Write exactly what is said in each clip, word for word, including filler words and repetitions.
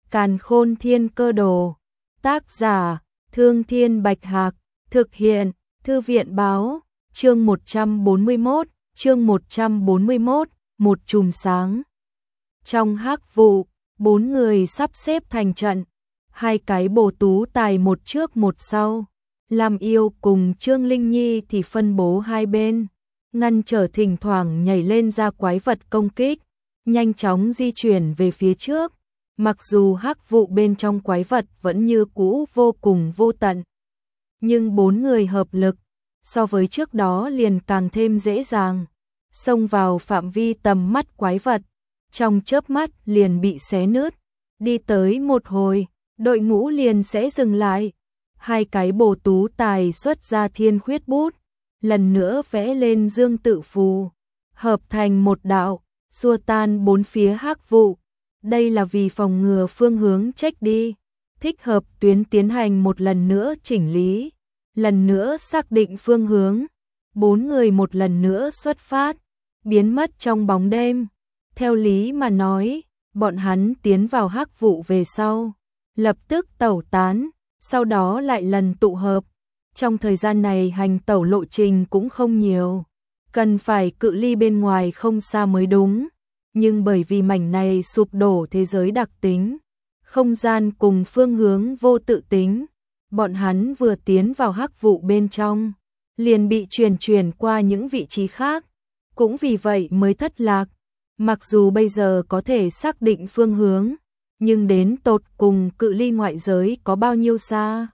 Càn Khôn Thiên Cơ Đồ. Tác giả: Thương Thiên Bạch Hạc. Thực hiện: Thư viện Báo. Chương một trăm bốn mươi mốt, chương một trăm bốn mươi mốt, một chùm sáng. Trong hắc vụ, bốn người sắp xếp thành trận, hai cái bồ tú tài một trước một sau. Lam Yêu cùng Trương Linh Nhi thì phân bố hai bên, ngăn trở thỉnh thoảng nhảy lên ra quái vật công kích, nhanh chóng di chuyển về phía trước. Mặc dù hắc vụ bên trong quái vật vẫn như cũ vô cùng vô tận, nhưng bốn người hợp lực, so với trước đó liền càng thêm dễ dàng, xông vào phạm vi tầm mắt quái vật, trong chớp mắt liền bị xé nứt. Đi tới một hồi, đội ngũ liền sẽ dừng lại. Hai cái bồ tú tài xuất ra thiên khuyết bút, lần nữa vẽ lên dương tự phù, hợp thành một đạo, xua tan bốn phía hắc vụ. Đây là vì phòng ngừa phương hướng trách đi, thích hợp tuyến tiến hành một lần nữa chỉnh lý, lần nữa xác định phương hướng. Bốn người một lần nữa xuất phát, biến mất trong bóng đêm. Theo lý mà nói, bọn hắn tiến vào hắc vụ về sau, lập tức tẩu tán, sau đó lại lần tụ hợp. Trong thời gian này hành tẩu lộ trình cũng không nhiều, cần phải cự ly bên ngoài không xa mới đúng. Nhưng bởi vì mảnh này sụp đổ thế giới đặc tính, không gian cùng phương hướng vô tự tính, bọn hắn vừa tiến vào hắc vụ bên trong, liền bị truyền chuyển qua những vị trí khác, cũng vì vậy mới thất lạc. Mặc dù bây giờ có thể xác định phương hướng, nhưng đến tột cùng cự ly ngoại giới có bao nhiêu xa,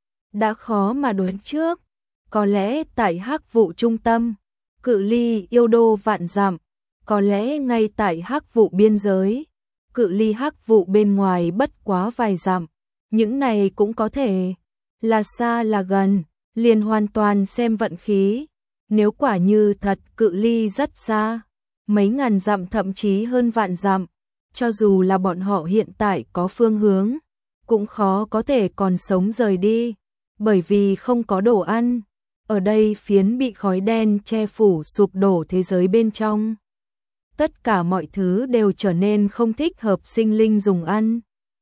đã khó mà đoán trước. Có lẽ tại hắc vụ trung tâm, cự ly yêu đô vạn dặm, có lẽ ngay tại hắc vụ biên giới, cự ly hắc vụ bên ngoài bất quá vài dặm. Những này cũng có thể là xa là gần, liền hoàn toàn xem vận khí. Nếu quả như thật cự ly rất xa, mấy ngàn dặm thậm chí hơn vạn dặm, cho dù là bọn họ hiện tại có phương hướng, cũng khó có thể còn sống rời đi, bởi vì không có đồ ăn. Ở đây phiến bị khói đen che phủ sụp đổ thế giới bên trong, tất cả mọi thứ đều trở nên không thích hợp sinh linh dùng ăn,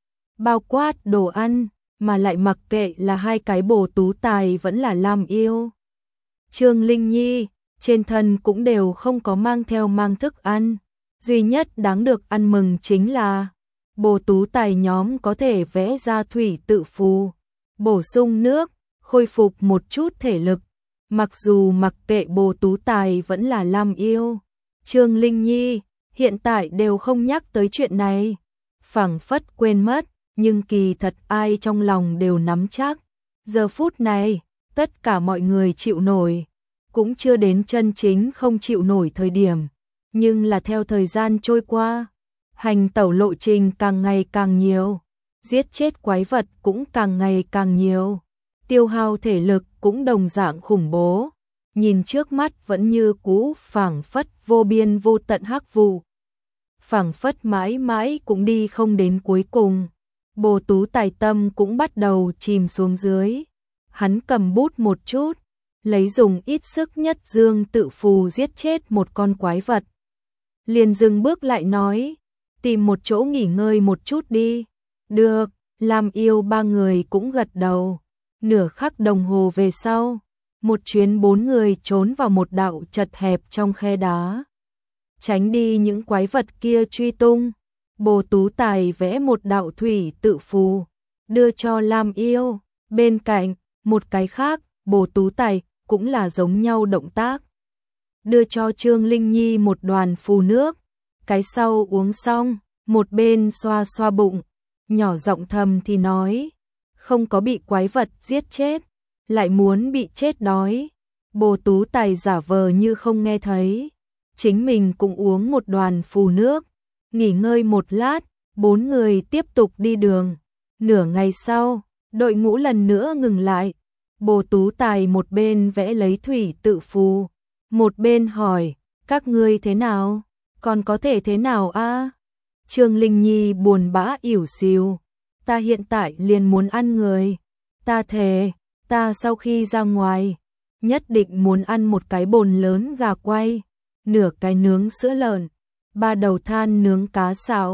bao quát đồ ăn, mà lại mặc kệ là hai cái bồ tú tài vẫn là Lam Yêu, Trương Linh Nhi, trên thân cũng đều không có mang theo mang thức ăn. Duy nhất đáng được ăn mừng chính là bồ tú tài nhóm có thể vẽ ra thủy tự phù, bổ sung nước, khôi phục một chút thể lực. Mặc dù mặc kệ bồ tú tài vẫn là Lam Yêu, Trương Linh Nhi, hiện tại đều không nhắc tới chuyện này, phảng phất quên mất, nhưng kỳ thật ai trong lòng đều nắm chắc. Giờ phút này, tất cả mọi người chịu nổi, cũng chưa đến chân chính không chịu nổi thời điểm, nhưng là theo thời gian trôi qua, hành tẩu lộ trình càng ngày càng nhiều, giết chết quái vật cũng càng ngày càng nhiều, tiêu hao thể lực cũng đồng dạng khủng bố. Nhìn trước mắt vẫn như cũ phảng phất vô biên vô tận hắc vụ, phảng phất mãi mãi cũng đi không đến cuối cùng. Bồ tú tài tâm cũng bắt đầu chìm xuống dưới, hắn cầm bút một chút, lấy dùng ít sức nhất dương tự phù giết chết một con quái vật, liền dừng bước lại nói, tìm một chỗ nghỉ ngơi một chút đi. Được. Lam Yêu ba người cũng gật đầu. Nửa khắc đồng hồ về sau, một chuyến bốn người trốn vào một đạo chật hẹp trong khe đá, tránh đi những quái vật kia truy tung. Bồ tú tài vẽ một đạo thủy tự phù, đưa cho Lam Yêu. Bên cạnh, một cái khác, bồ tú tài cũng là giống nhau động tác, đưa cho Trương Linh Nhi một đoàn phù nước. Cái sau uống xong, một bên xoa xoa bụng, nhỏ giọng thầm thì nói, không có bị quái vật giết chết, lại muốn bị chết đói. Bồ tú tài giả vờ như không nghe thấy, chính mình cũng uống một đoàn phù nước, nghỉ ngơi một lát, bốn người tiếp tục đi đường. Nửa ngày sau, đội ngũ lần nữa ngừng lại. Bồ tú tài một bên vẽ lấy thủy tự phù, một bên hỏi, các ngươi thế nào? Còn có thể thế nào a? Trương Linh Nhi buồn bã ỉu xìu, ta hiện tại liền muốn ăn người, ta thề, ta sau khi ra ngoài, nhất định muốn ăn một cái bồn lớn gà quay, nửa cái nướng sữa lợn, ba đầu than nướng cá xào,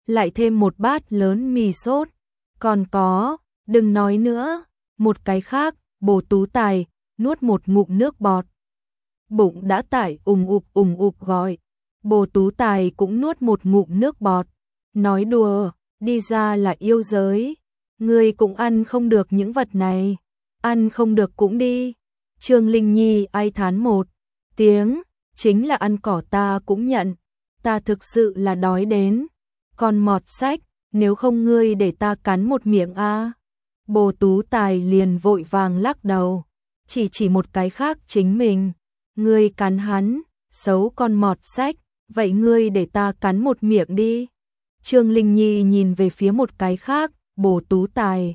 lại thêm một bát lớn mì sốt. Còn có, đừng nói nữa, một cái khác, Bồ Tú Tài, nuốt một ngụm nước bọt. Bụng đã tải ùng ục ùng ục gọi. Bồ Tú Tài cũng nuốt một ngụm nước bọt. Nói đùa, đi ra là yêu giới. Ngươi cũng ăn không được những vật này. Ăn không được cũng đi. Trương Linh Nhi ai thán một tiếng, chính là ăn cỏ ta cũng nhận. Ta thực sự là đói đến. Còn mọt sách, nếu không ngươi để ta cắn một miệng a. Bồ Tú Tài liền vội vàng lắc đầu. Chỉ chỉ một cái khác chính mình. Ngươi cắn hắn, xấu con mọt sách, vậy ngươi để ta cắn một miệng đi. Trương Linh Nhi nhìn về phía một cái khác, Bồ Tú Tài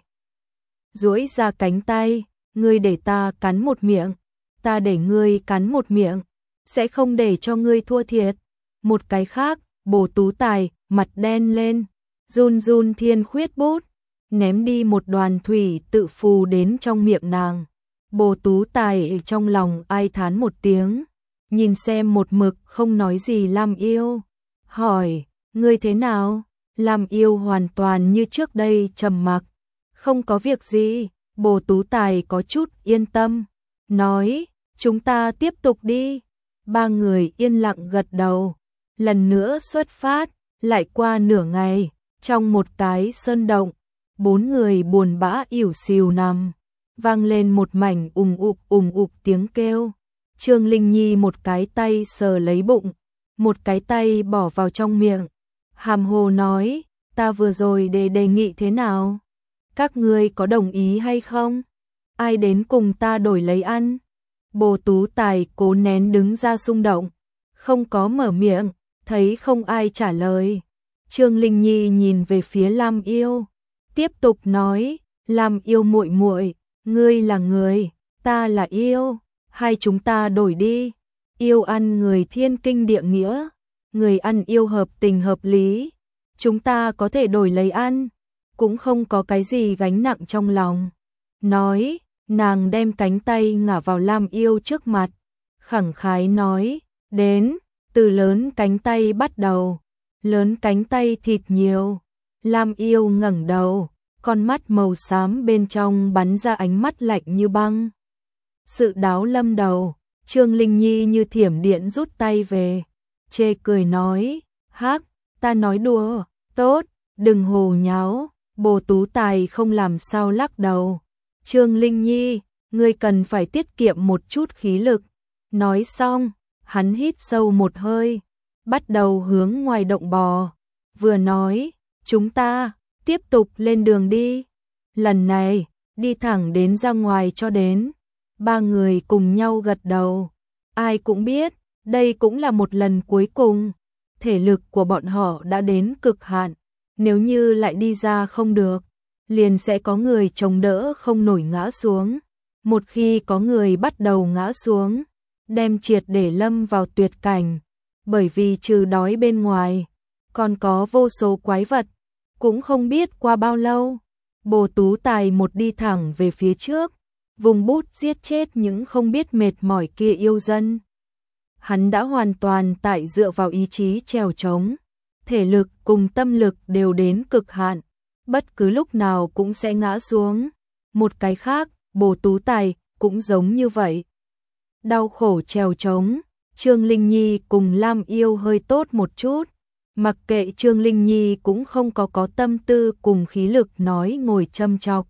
duỗi ra cánh tay, ngươi để ta cắn một miệng, ta để ngươi cắn một miệng, sẽ không để cho ngươi thua thiệt. Một cái khác, Bồ Tú Tài mặt đen lên, run run thiên khuyết bút, ném đi một đoàn thủy tự phù đến trong miệng nàng. Bồ Tú Tài trong lòng ai thán một tiếng, nhìn xem một mực không nói gì Lam Yêu, hỏi, ngươi thế nào? Lam Yêu hoàn toàn như trước đây trầm mặc, không có việc gì. Bồ Tú Tài có chút yên tâm, nói, chúng ta tiếp tục đi. Ba người yên lặng gật đầu, lần nữa xuất phát, lại qua nửa ngày, trong một cái sơn động, bốn người buồn bã ỉu xìu nằm, vang lên một mảnh ùng ục ùng ục tiếng kêu. Trương Linh Nhi một cái tay sờ lấy bụng, một cái tay bỏ vào trong miệng, hàm hồ nói, ta vừa rồi đề đề nghị thế nào? Các ngươi có đồng ý hay không? Ai đến cùng ta đổi lấy ăn? Bồ Tú Tài cố nén đứng ra xung động, không có mở miệng, thấy không ai trả lời. Trương Linh Nhi nhìn về phía Lam Yêu, tiếp tục nói, Lam Yêu muội muội, ngươi là người, ta là yêu, hai chúng ta đổi đi. Yêu ăn người thiên kinh địa nghĩa, người ăn yêu hợp tình hợp lý, chúng ta có thể đổi lấy ăn, cũng không có cái gì gánh nặng trong lòng. Nói, nàng đem cánh tay ngả vào Lam Yêu trước mặt, khẳng khái nói, đến, từ lớn cánh tay bắt đầu, lớn cánh tay thịt nhiều. Lam Yêu ngẩng đầu, con mắt màu xám bên trong bắn ra ánh mắt lạnh như băng. Sự đáo lâm đầu, Trương Linh Nhi như thiểm điện rút tay về, chê cười nói, hắc, ta nói đùa, tốt, đừng hồ nháo. Bồ Tú Tài không làm sao lắc đầu, Trương Linh Nhi, ngươi cần phải tiết kiệm một chút khí lực. Nói xong, hắn hít sâu một hơi, bắt đầu hướng ngoài động bò, vừa nói, chúng ta tiếp tục lên đường đi. Lần này, đi thẳng đến ra ngoài cho đến. Ba người cùng nhau gật đầu, ai cũng biết, đây cũng là một lần cuối cùng. Thể lực của bọn họ đã đến cực hạn, nếu như lại đi ra không được, liền sẽ có người chống đỡ không nổi ngã xuống. Một khi có người bắt đầu ngã xuống, đem triệt để lâm vào tuyệt cảnh, bởi vì trừ đói bên ngoài, còn có vô số quái vật, cũng không biết qua bao lâu. Bồ Tú Tài một đi thẳng về phía trước, vùng bút giết chết những không biết mệt mỏi kia yêu dân. Hắn đã hoàn toàn tại dựa vào ý chí trèo trống, thể lực cùng tâm lực đều đến cực hạn, bất cứ lúc nào cũng sẽ ngã xuống. Một cái khác, Bồ Tú Tài cũng giống như vậy. Đau khổ trèo trống, Trương Linh Nhi cùng Lam Yêu hơi tốt một chút, mặc kệ Trương Linh Nhi cũng không có có tâm tư cùng khí lực nói ngồi châm chọc,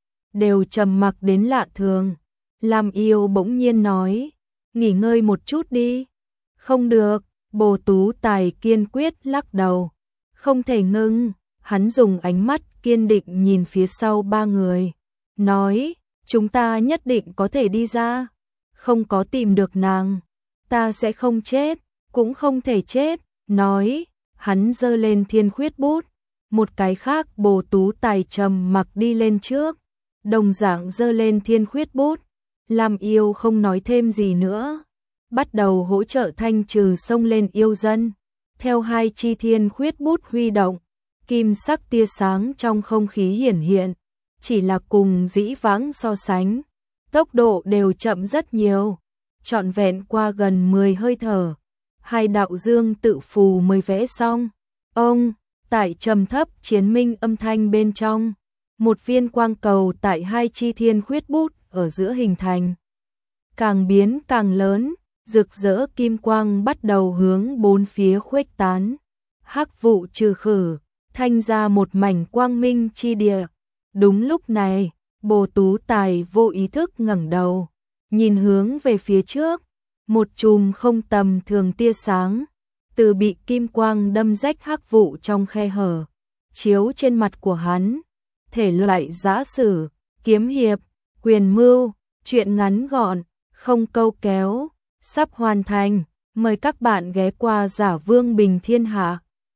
đều trầm mặc đến lạ thường. Lam Yêu bỗng nhiên nói, nghỉ ngơi một chút đi. Không được, Bồ Tú Tài kiên quyết lắc đầu, không thể ngưng. Hắn dùng ánh mắt kiên định nhìn phía sau ba người, nói, chúng ta nhất định có thể đi ra, không có tìm được nàng, ta sẽ không chết, cũng không thể chết. Nói, hắn giơ lên thiên khuyết bút, một cái khác Bồ Tú Tài trầm mặc đi lên trước, đồng dạng giơ lên thiên khuyết bút. Lam Yêu không nói thêm gì nữa, bắt đầu hỗ trợ thanh trừ xông lên yêu dân. Theo hai chi thiên khuyết bút huy động, kim sắc tia sáng trong không khí hiển hiện, chỉ là cùng dĩ vãng so sánh, tốc độ đều chậm rất nhiều. Trọn vẹn qua gần mười hơi thở, hai đạo dương tự phù mới vẽ xong. Ông, tại trầm thấp chiến minh âm thanh bên trong, một viên quang cầu tại hai chi thiên khuyết bút ở giữa hình thành. Càng biến càng lớn, rực rỡ kim quang bắt đầu hướng bốn phía khuếch tán. Hắc vụ trừ khử, thanh ra một mảnh quang minh chi địa. Đúng lúc này, Bồ Tú Tài vô ý thức ngẩng đầu, nhìn hướng về phía trước, một chùm không tầm thường tia sáng, từ bị kim quang đâm rách hắc vụ trong khe hở, chiếu trên mặt của hắn. Thể loại giã sử, kiếm hiệp, quyền mưu, truyện ngắn gọn, không câu kéo, sắp hoàn thành. Mời các bạn ghé qua Giả Vương Bình Thiên Hạ.